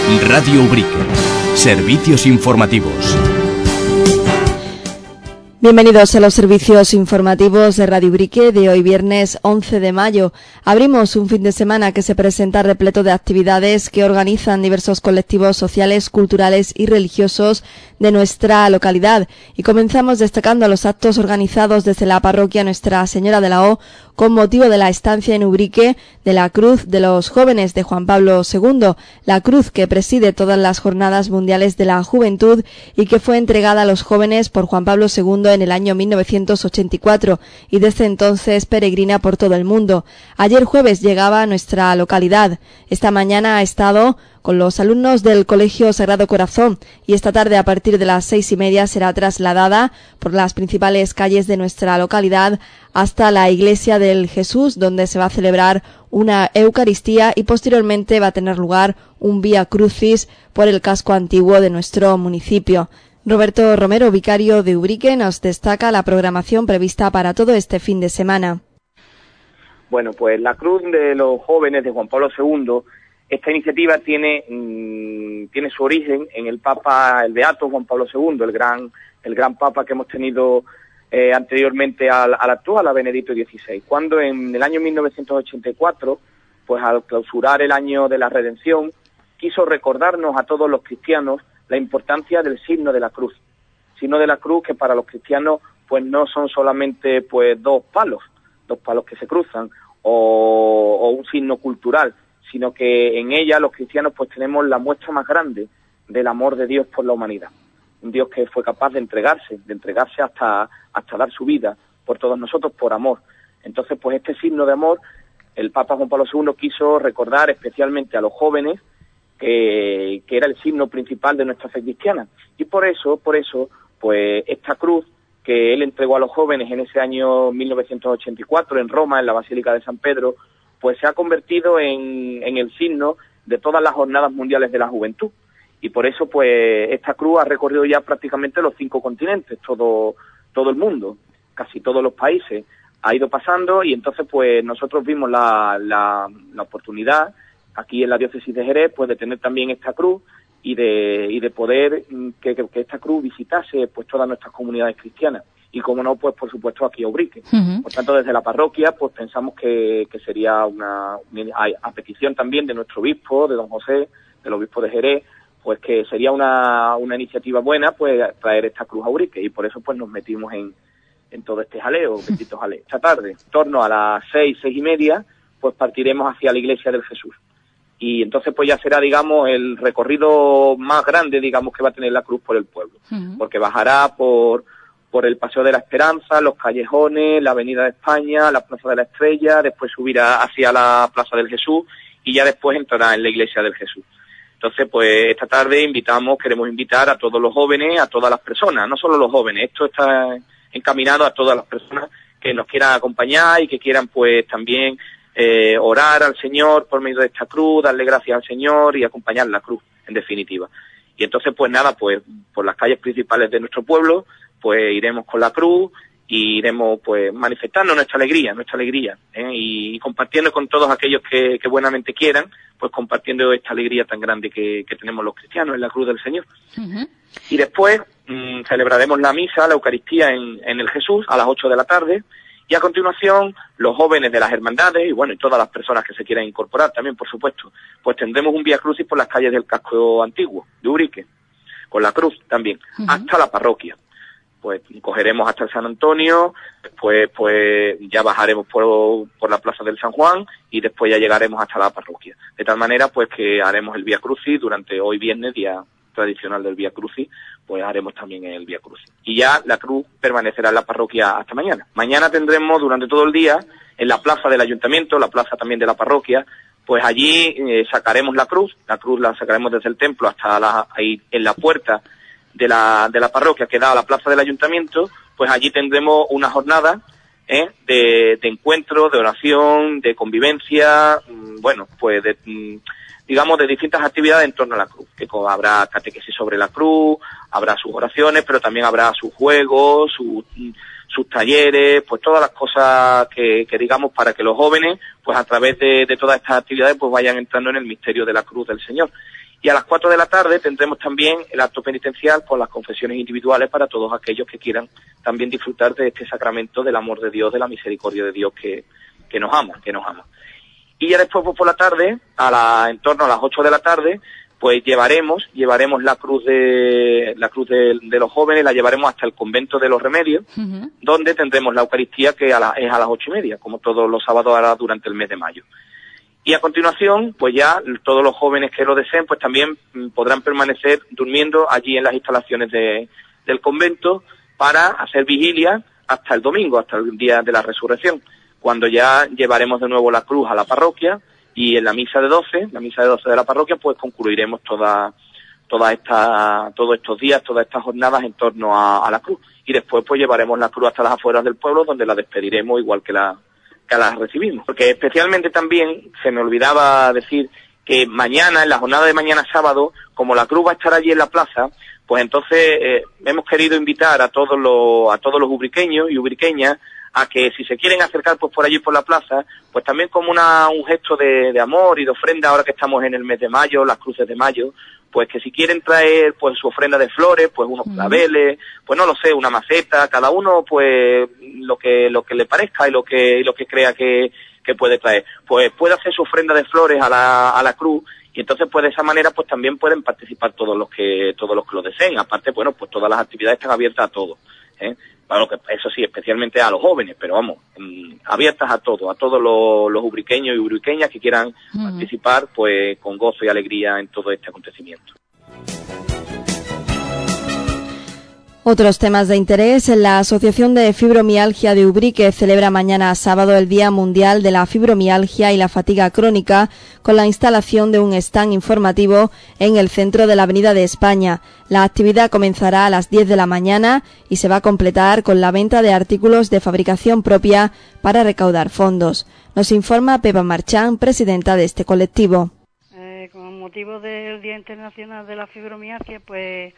Radio Ubrique. Servicios informativos. Bienvenidos a los servicios informativos de Radio Ubrique de hoy viernes 11 de mayo. Abrimos un fin de semana que se presenta repleto de actividades que organizan diversos colectivos sociales, culturales y religiosos de nuestra localidad. Y comenzamos destacando los actos organizados desde la parroquia Nuestra Señora de la O con motivo de la estancia en Ubrique de la Cruz de los Jóvenes de Juan Pablo II, la cruz que preside todas las Jornadas Mundiales de la Juventud y que fue entregada a los jóvenes por Juan Pablo II en el año 1984 y desde entonces peregrina por todo el mundo. Ayer jueves llegaba a nuestra localidad. Esta mañana ha estado con los alumnos del Colegio Sagrado Corazón y esta tarde a partir de las 6:30 será trasladada por las principales calles de nuestra localidad hasta la Iglesia del Jesús, donde se va a celebrar una Eucaristía y posteriormente va a tener lugar un Vía Crucis por el casco antiguo de nuestro municipio. Roberto Romero, vicario de Ubrique, nos destaca la programación prevista para todo este fin de semana. Bueno, pues la Cruz de los Jóvenes de Juan Pablo II, esta iniciativa tiene su origen en el Papa, el Beato Juan Pablo II, el gran Papa que hemos tenido anteriormente al actual, a Benedicto XVI, cuando en el año 1984, pues al clausurar el año de la Redención, quiso recordarnos a todos los cristianos la importancia del signo de la cruz. Signo de la cruz que para los cristianos pues no son solamente pues dos palos que se cruzan o un signo cultural, sino que en ella los cristianos pues tenemos la muestra más grande del amor de Dios por la humanidad. Un Dios que fue capaz de entregarse hasta dar su vida por todos nosotros por amor. Entonces pues este signo de amor el Papa Juan Pablo II quiso recordar especialmente a los jóvenes que era el signo principal de nuestra fe cristiana. Y por eso, pues esta cruz que él entregó a los jóvenes en ese año 1984 en Roma, en la Basílica de San Pedro, pues se ha convertido en el signo de todas las Jornadas Mundiales de la Juventud. Y por eso, pues, esta cruz ha recorrido ya prácticamente los 5 continentes, todo el mundo, casi todos los países, ha ido pasando y entonces, pues, nosotros vimos la oportunidad aquí en la diócesis de Jerez, pues de tener también esta cruz y de poder que esta cruz visitase pues todas nuestras comunidades cristianas y como no, pues por supuesto aquí a Ubrique. Por tanto, desde la parroquia pues pensamos que sería a petición también de nuestro obispo, de don José, del obispo de Jerez, pues que sería una iniciativa buena pues traer esta cruz a Ubrique y por eso pues nos metimos en todo este jaleo, bendito jaleo. Esta tarde, en torno a las 6:30, pues partiremos hacia la Iglesia del Jesús. Y entonces pues ya será, digamos, el recorrido más grande, digamos, que va a tener la cruz por el pueblo. Porque bajará por el Paseo de la Esperanza, los callejones, la Avenida de España, la Plaza de la Estrella, después subirá hacia la Plaza del Jesús y ya después entrará en la Iglesia del Jesús. Entonces, pues esta tarde queremos invitar a todos los jóvenes, a todas las personas, no solo los jóvenes, esto está encaminado a todas las personas que nos quieran acompañar y que quieran pues también orar al Señor por medio de esta cruz, darle gracias al Señor y acompañar la cruz, en definitiva. Y entonces, pues nada, pues por las calles principales de nuestro pueblo, pues iremos con la cruz y iremos pues manifestando nuestra alegría, y compartiendo con todos aquellos que buenamente quieran, pues compartiendo esta alegría tan grande que tenemos los cristianos en la cruz del Señor. Y después celebraremos la misa, la Eucaristía en el Jesús a las 8 de la tarde. Y a continuación, los jóvenes de las hermandades, y bueno, y todas las personas que se quieran incorporar también, por supuesto, pues tendremos un Vía Crucis por las calles del casco antiguo de Ubrique, con la cruz también, hasta la parroquia. Pues cogeremos hasta el San Antonio, después pues ya bajaremos por la Plaza del San Juan y después ya llegaremos hasta la parroquia. De tal manera pues que haremos el Vía Crucis durante hoy viernes, día tradicional del Vía Crucis, pues haremos también el Vía Crucis. Y ya la cruz permanecerá en la parroquia hasta mañana. Mañana tendremos durante todo el día en la plaza del ayuntamiento, la plaza también de la parroquia, pues allí sacaremos la cruz la sacaremos desde el templo hasta ahí en la puerta de la parroquia que da a la plaza del ayuntamiento, pues allí tendremos una jornada de encuentro, de oración, de convivencia, bueno, pues digamos de distintas actividades en torno a la cruz, que habrá catequesis sobre la cruz, habrá sus oraciones, pero también habrá sus juegos, sus talleres, pues todas las cosas que digamos para que los jóvenes, pues a través de todas estas actividades, pues vayan entrando en el misterio de la cruz del Señor. Y a las 4 de la tarde tendremos también el acto penitencial con las confesiones individuales para todos aquellos que quieran también disfrutar de este sacramento del amor de Dios, de la misericordia de Dios que nos ama. Y ya después, pues, por la tarde, en torno a las 8 de la tarde, pues llevaremos la cruz de los jóvenes, la llevaremos hasta el convento de los Remedios, donde tendremos la Eucaristía, que es a las 8:30, como todos los sábados ahora durante el mes de mayo. Y a continuación, pues ya todos los jóvenes que lo deseen, pues también podrán permanecer durmiendo allí en las instalaciones del convento para hacer vigilia hasta el domingo, hasta el día de la resurrección, cuando ya llevaremos de nuevo la cruz a la parroquia, y en la misa de 12 de la parroquia, pues concluiremos todos estos días, todas estas jornadas en torno a la cruz. Y después pues llevaremos la cruz hasta las afueras del pueblo, donde la despediremos igual que la recibimos. Porque especialmente también se me olvidaba decir que mañana, en la jornada de mañana sábado, como la cruz va a estar allí en la plaza, pues entonces hemos querido invitar a todos los ubriqueños y ubriqueñas a que si se quieren acercar pues por allí por la plaza, pues también como un gesto de amor y de ofrenda, ahora que estamos en el mes de mayo, las cruces de mayo, pues que si quieren traer pues su ofrenda de flores, pues unos claveles, pues no lo sé, una maceta, cada uno pues lo que le parezca y lo que crea que puede traer, pues puede hacer su ofrenda de flores a la cruz. Y entonces, pues de esa manera, pues también pueden participar todos los que lo deseen. Aparte, bueno, pues todas las actividades están abiertas a todos, Bueno, que eso sí, especialmente a los jóvenes, pero vamos, abiertas a todos los ubriqueños y ubriqueñas que quieran participar, pues con gozo y alegría en todo este acontecimiento. Otros temas de interés. La Asociación de Fibromialgia de Ubrique celebra mañana sábado el Día Mundial de la Fibromialgia y la Fatiga Crónica con la instalación de un stand informativo en el centro de la Avenida de España. La actividad comenzará a las 10 de la mañana y se va a completar con la venta de artículos de fabricación propia para recaudar fondos. Nos informa Pepa Marchán, presidenta de este colectivo. Con motivo del Día Internacional de la Fibromialgia, pues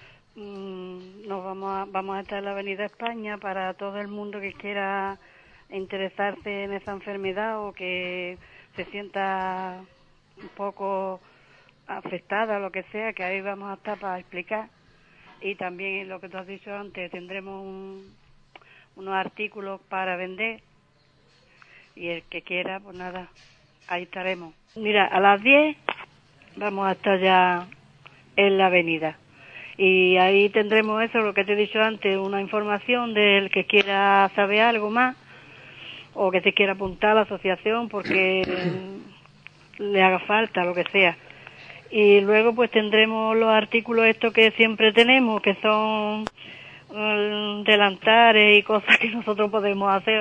vamos a estar en la Avenida España para todo el mundo que quiera interesarse en esa enfermedad o que se sienta un poco afectada o lo que sea, que ahí vamos a estar para explicar. Y también lo que tú has dicho antes, tendremos unos artículos para vender y el que quiera, pues nada, ahí estaremos. Mira, a las 10 vamos a estar ya en la avenida. Y ahí tendremos eso, lo que te he dicho antes, una información del que quiera saber algo más o que se quiera apuntar a la asociación porque le haga falta, lo que sea. Y luego pues tendremos los artículos estos que siempre tenemos, que son delantares y cosas que nosotros podemos hacer,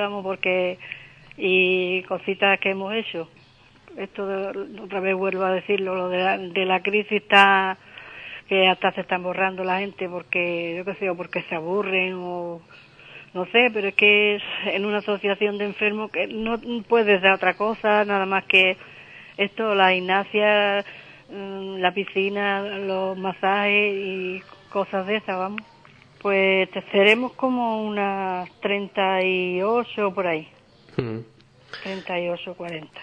y cositas que hemos hecho. Esto otra vez vuelvo a decirlo, lo de la crisis está que hasta se están borrando la gente porque, yo qué sé, o porque se aburren o no sé, pero es que es en una asociación de enfermos que no puede ser otra cosa, nada más que esto, la gimnasia, la piscina, los masajes y cosas de esas, vamos. Pues seremos como unas 38 por ahí, 38, 40.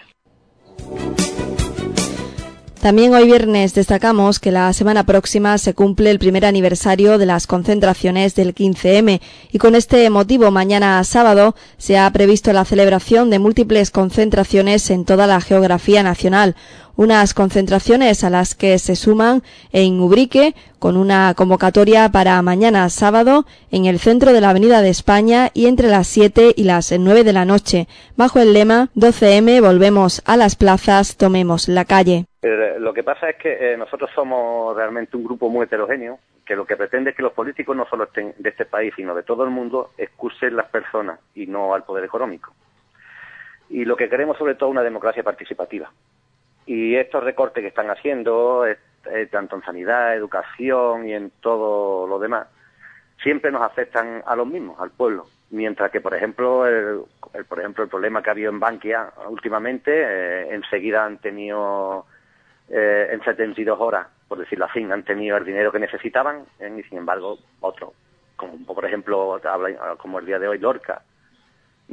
También hoy viernes destacamos que la semana próxima se cumple el primer aniversario de las concentraciones del 15M y con este motivo mañana sábado se ha previsto la celebración de múltiples concentraciones en toda la geografía nacional. Unas concentraciones a las que se suman en Ubrique con una convocatoria para mañana sábado en el centro de la Avenida de España y entre las 7 y las 9 de la noche, bajo el lema 12M, volvemos a las plazas, tomemos la calle. Lo que pasa es que nosotros somos realmente un grupo muy heterogéneo, que lo que pretende es que los políticos no solo estén de este país, sino de todo el mundo, excusen las personas y no al poder económico. Y lo que queremos sobre todo es una democracia participativa. Y estos recortes que están haciendo, tanto en sanidad, educación y en todo lo demás, siempre nos afectan a los mismos, al pueblo. Mientras que, por ejemplo, el problema que ha habido en Bankia últimamente, enseguida han tenido, en 72 horas, por decirlo así, han tenido el dinero que necesitaban, y sin embargo, otros, como por ejemplo, como el día de hoy, Lorca,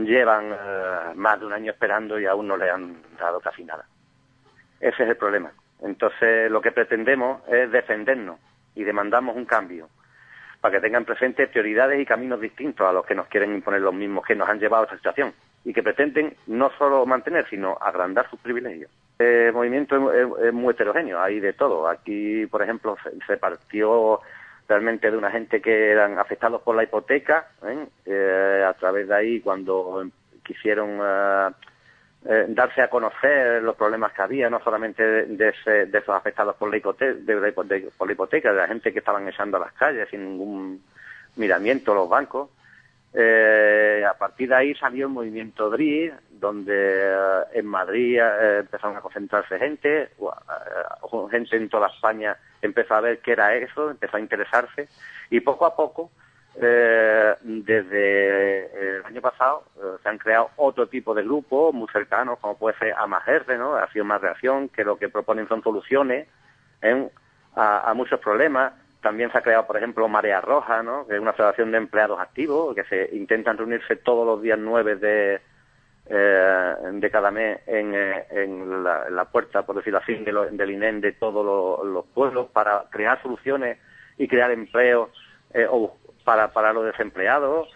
llevan más de un año esperando y aún no le han dado casi nada. Ese es el problema. Entonces, lo que pretendemos es defendernos y demandamos un cambio para que tengan presentes prioridades y caminos distintos a los que nos quieren imponer los mismos que nos han llevado a esta situación y que pretenden no solo mantener, sino agrandar sus privilegios. El movimiento es muy heterogéneo, hay de todo. Aquí, por ejemplo, se partió realmente de una gente que eran afectados por la hipoteca, a través de ahí cuando quisieron darse a conocer los problemas que había, no solamente de esos afectados por la hipoteca, de la gente que estaban echando a las calles sin ningún miramiento los bancos. A partir de ahí salió el movimiento DRI, donde en Madrid empezaron a concentrarse gente en toda España empezó a ver qué era eso, empezó a interesarse, y poco a poco, desde el año pasado, se han creado otro tipo de grupos muy cercanos, como puede ser AMAGR, ¿no? Acción Más Reacción, que lo que proponen son soluciones a muchos problemas. También se ha creado, por ejemplo, Marea Roja, ¿no? Que es una asociación de empleados activos que se intentan reunirse todos los días 9 de cada mes en la puerta, por decirlo así, del INEM de todos los pueblos para crear soluciones y crear empleo para los desempleados.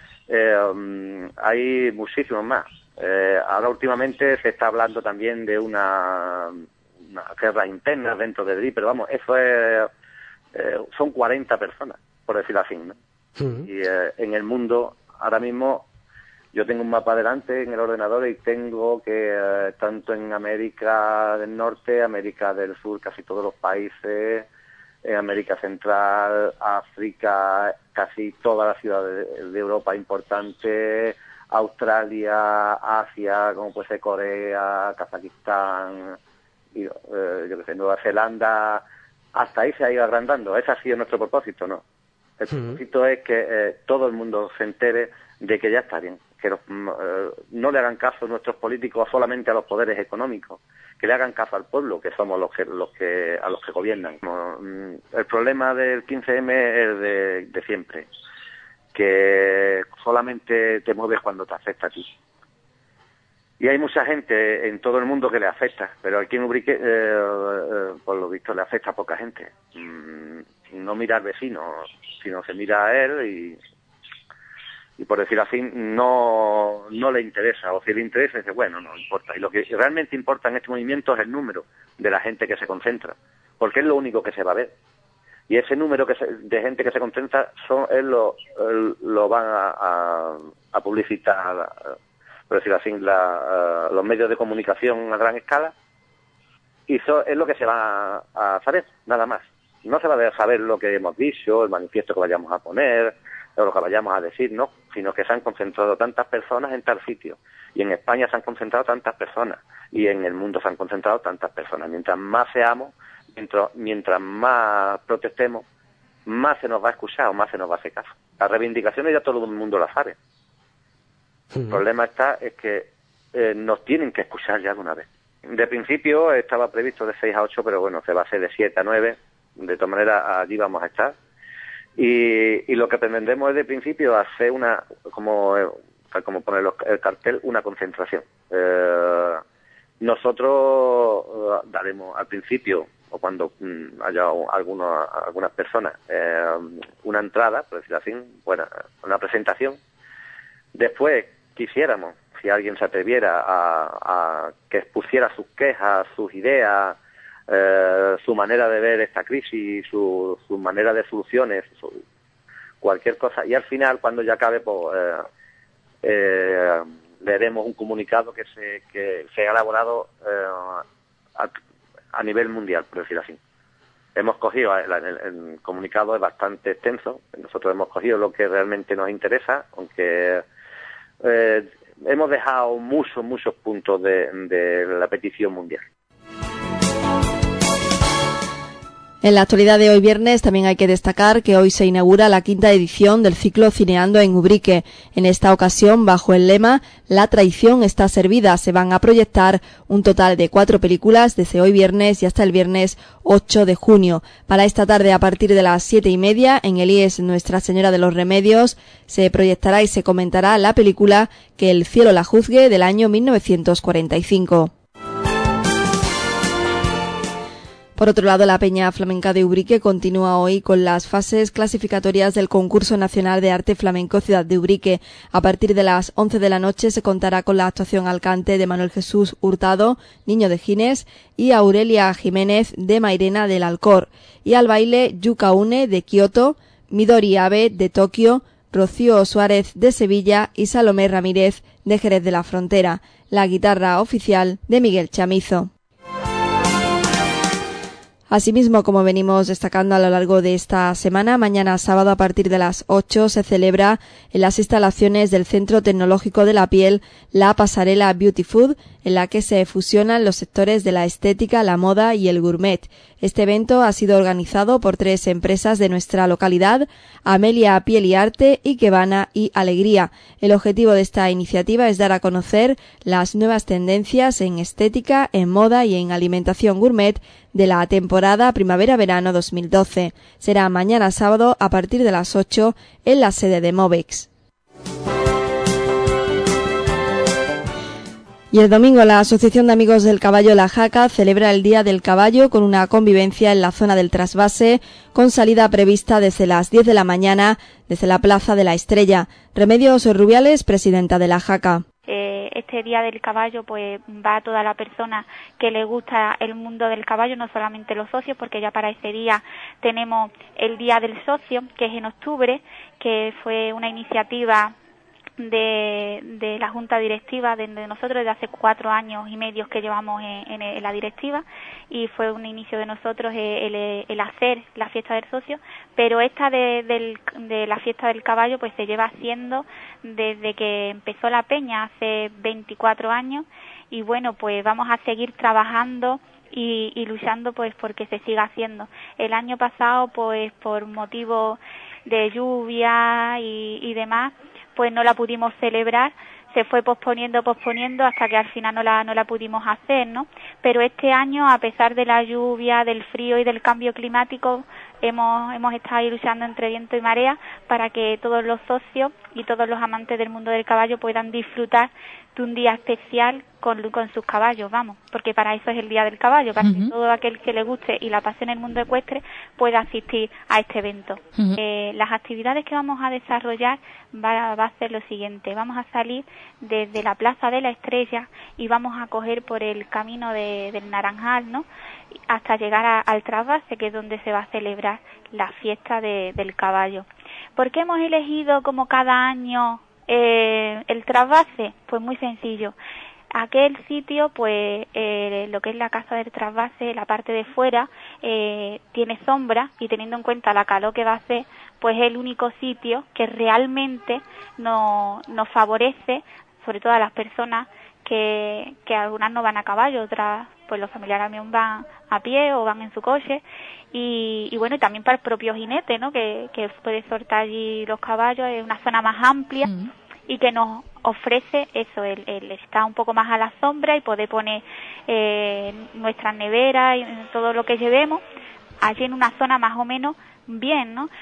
Hay muchísimos más. Ahora últimamente se está hablando también de una guerra interna dentro del DRI, pero vamos, eso son 40 personas, por decirlo así, ¿no? Uh-huh. Y en el mundo, ahora mismo, yo tengo un mapa delante en el ordenador y tengo que tanto en América del Norte, América del Sur, casi todos los países, en América Central, África, casi todas las ciudades de Europa importantes, Australia, Asia, como puede ser Corea, Kazajistán, y, yo qué sé, Nueva Zelanda. Hasta ahí se ha ido agrandando. Ese ha sido nuestro propósito, ¿no? El propósito es que todo el mundo se entere de que ya está bien, que no le hagan caso nuestros políticos solamente a los poderes económicos, que le hagan caso al pueblo, que somos a los que gobiernan. El problema del 15M es de siempre, que solamente te mueves cuando te afecta a ti. Y hay mucha gente en todo el mundo que le afecta, pero aquí en Ubrique, por lo visto, le afecta a poca gente. No mira al vecino, sino se mira a él y por decirlo así, no le interesa. O si le interesa, dice, bueno, no importa. Y lo que realmente importa en este movimiento es el número de la gente que se concentra, porque es lo único que se va a ver. Y ese número de gente que se concentra, lo van a publicitar, por decirlo así, los medios de comunicación a gran escala, y eso es lo que se va a saber, nada más. No se va a saber lo que hemos dicho, el manifiesto que vayamos a poner, o lo que vayamos a decir, no, sino que se han concentrado tantas personas en tal sitio, y en España se han concentrado tantas personas, y en el mundo se han concentrado tantas personas. Mientras más seamos, mientras más protestemos, más se nos va a escuchar o más se nos va a hacer caso. Las reivindicaciones ya todo el mundo las sabe. El problema es que nos tienen que escuchar ya de una vez. De principio estaba previsto de 6 a 8, pero bueno, se va a hacer de 7 a 9. De todas maneras, allí vamos a estar. Y lo que pretendemos es de principio hacer como pone el cartel, una concentración. Nosotros daremos al principio, o cuando haya algunas personas, una entrada, por decirlo así, una presentación. Después quisiéramos, si alguien se atreviera a que expusiera sus quejas, sus ideas, su manera de ver esta crisis, su manera de soluciones, cualquier cosa, y al final, cuando ya acabe, pues leeremos un comunicado que se ha elaborado a nivel mundial, por decirlo así. Hemos cogido, el comunicado es bastante extenso, nosotros hemos cogido lo que realmente nos interesa, aunque hemos dejado muchos puntos de la petición mundial. En la actualidad de hoy viernes también hay que destacar que hoy se inaugura la 5ª edición del ciclo Cineando en Ubrique. En esta ocasión, bajo el lema La traición está servida, se van a proyectar un total de 4 películas desde hoy viernes y hasta el viernes 8 de junio. Para esta tarde, a partir de las 7:30, en el IES Nuestra Señora de los Remedios, se proyectará y se comentará la película Que el cielo la juzgue, del año 1945. Por otro lado, la Peña Flamenca de Ubrique continúa hoy con las fases clasificatorias del Concurso Nacional de Arte Flamenco Ciudad de Ubrique. A partir de las 11 de la noche se contará con la actuación al cante de Manuel Jesús Hurtado, Niño de Gines, y Aurelia Jiménez de Mairena del Alcor, y al baile Yuka Une de Kioto, Midori Abe de Tokio, Rocío Suárez de Sevilla y Salomé Ramírez de Jerez de la Frontera, la guitarra oficial de Miguel Chamizo. Asimismo, como venimos destacando a lo largo de esta semana, mañana sábado a partir de las 8 se celebra en las instalaciones del Centro Tecnológico de la Piel la pasarela Beauty Food, en la que se fusionan los sectores de la estética, la moda y el gourmet. Este evento ha sido organizado por 3 empresas de nuestra localidad, Amelia Piel y Arte, Ikebana y Alegría. El objetivo de esta iniciativa es dar a conocer las nuevas tendencias en estética, en moda y en alimentación gourmet de la temporada primavera-verano 2012. Será mañana sábado a partir de las 8 en la sede de Movex. Y el domingo la Asociación de Amigos del Caballo La Jaca celebra el Día del Caballo con una convivencia en la zona del trasvase con salida prevista desde las 10 de la mañana desde la Plaza de la Estrella. Remedios Rubiales, presidenta de La Jaca. Este Día del Caballo pues va a toda la persona que le gusta el mundo del caballo, no solamente los socios, porque ya para ese día tenemos el Día del Socio, que es en octubre, que fue una iniciativa de la Junta Directiva de nosotros desde hace 4 años y medio que llevamos en la directiva, y fue un inicio de nosotros el hacer la fiesta del socio, pero esta de la fiesta del caballo pues se lleva haciendo desde que empezó la peña hace 24 años, y bueno, pues vamos a seguir trabajando y luchando pues porque se siga haciendo. El año pasado pues por motivo de lluvia y demás pues no la pudimos celebrar, se fue posponiendo hasta que al final no la pudimos hacer, ¿no? Pero este año, a pesar de la lluvia, del frío y del cambio climático, hemos estado ahí luchando entre viento y marea para que todos los socios y todos los amantes del mundo del caballo puedan disfrutar de un día especial con sus caballos, vamos, porque para eso es el Día del Caballo, para que todo aquel que le guste y la pase en el mundo ecuestre pueda asistir a este evento. Las actividades que vamos a desarrollar va a ser lo siguiente: vamos a salir desde la Plaza de la Estrella y vamos a coger por el camino del Naranjal, ¿no?, hasta llegar al trasvase, que es donde se va a celebrar la fiesta del caballo. ¿Por qué hemos elegido como cada año el trasvase? Pues muy sencillo. Aquel sitio, pues lo que es la casa del trasvase, la parte de fuera, tiene sombra, y teniendo en cuenta la calor que va a hacer, pues es el único sitio que realmente nos favorece, sobre todo a las personas que algunas no van a caballo, otras pues los familiares también van a pie o van en su coche, y bueno, y también para el propio jinete, ¿no?, que puede soltar allí los caballos. Es una zona más amplia y que nos ofrece eso, el estar un poco más a la sombra y poder poner nuestras neveras y todo lo que llevemos allí en una zona más o menos bien, ¿no?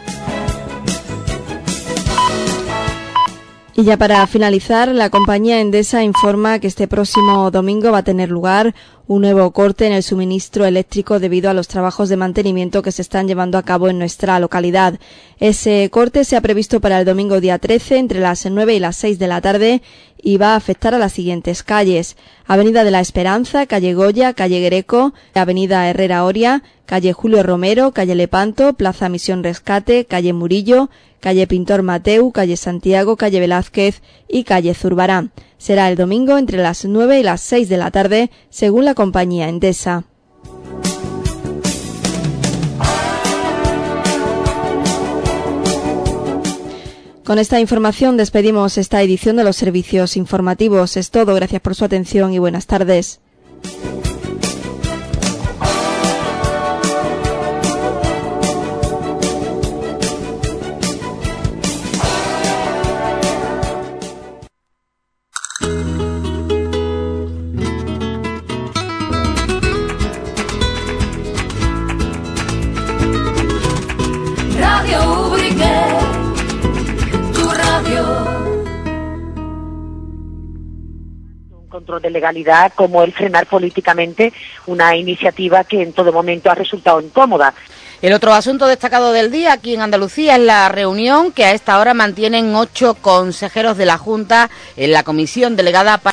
Y ya para finalizar, la compañía Endesa informa que este próximo domingo va a tener lugar un nuevo corte en el suministro eléctrico debido a los trabajos de mantenimiento que se están llevando a cabo en nuestra localidad. Ese corte se ha previsto para el domingo día 13 entre las 9 y las 6 de la tarde y va a afectar a las siguientes calles: Avenida de la Esperanza, calle Goya, calle Greco, Avenida Herrera Oria, calle Julio Romero, calle Lepanto, Plaza Misión Rescate, calle Murillo, calle Pintor Mateu, calle Santiago, calle Velázquez y calle Zurbarán. Será el domingo entre las 9 y las 6 de la tarde, según la compañía Endesa. Con esta información despedimos esta edición de los servicios informativos. Es todo, gracias por su atención y buenas tardes. control de legalidad como el frenar políticamente una iniciativa que en todo momento ha resultado incómoda. El otro asunto destacado del día aquí en Andalucía es la reunión que a esta hora mantienen 8 consejeros de la Junta en la comisión delegada para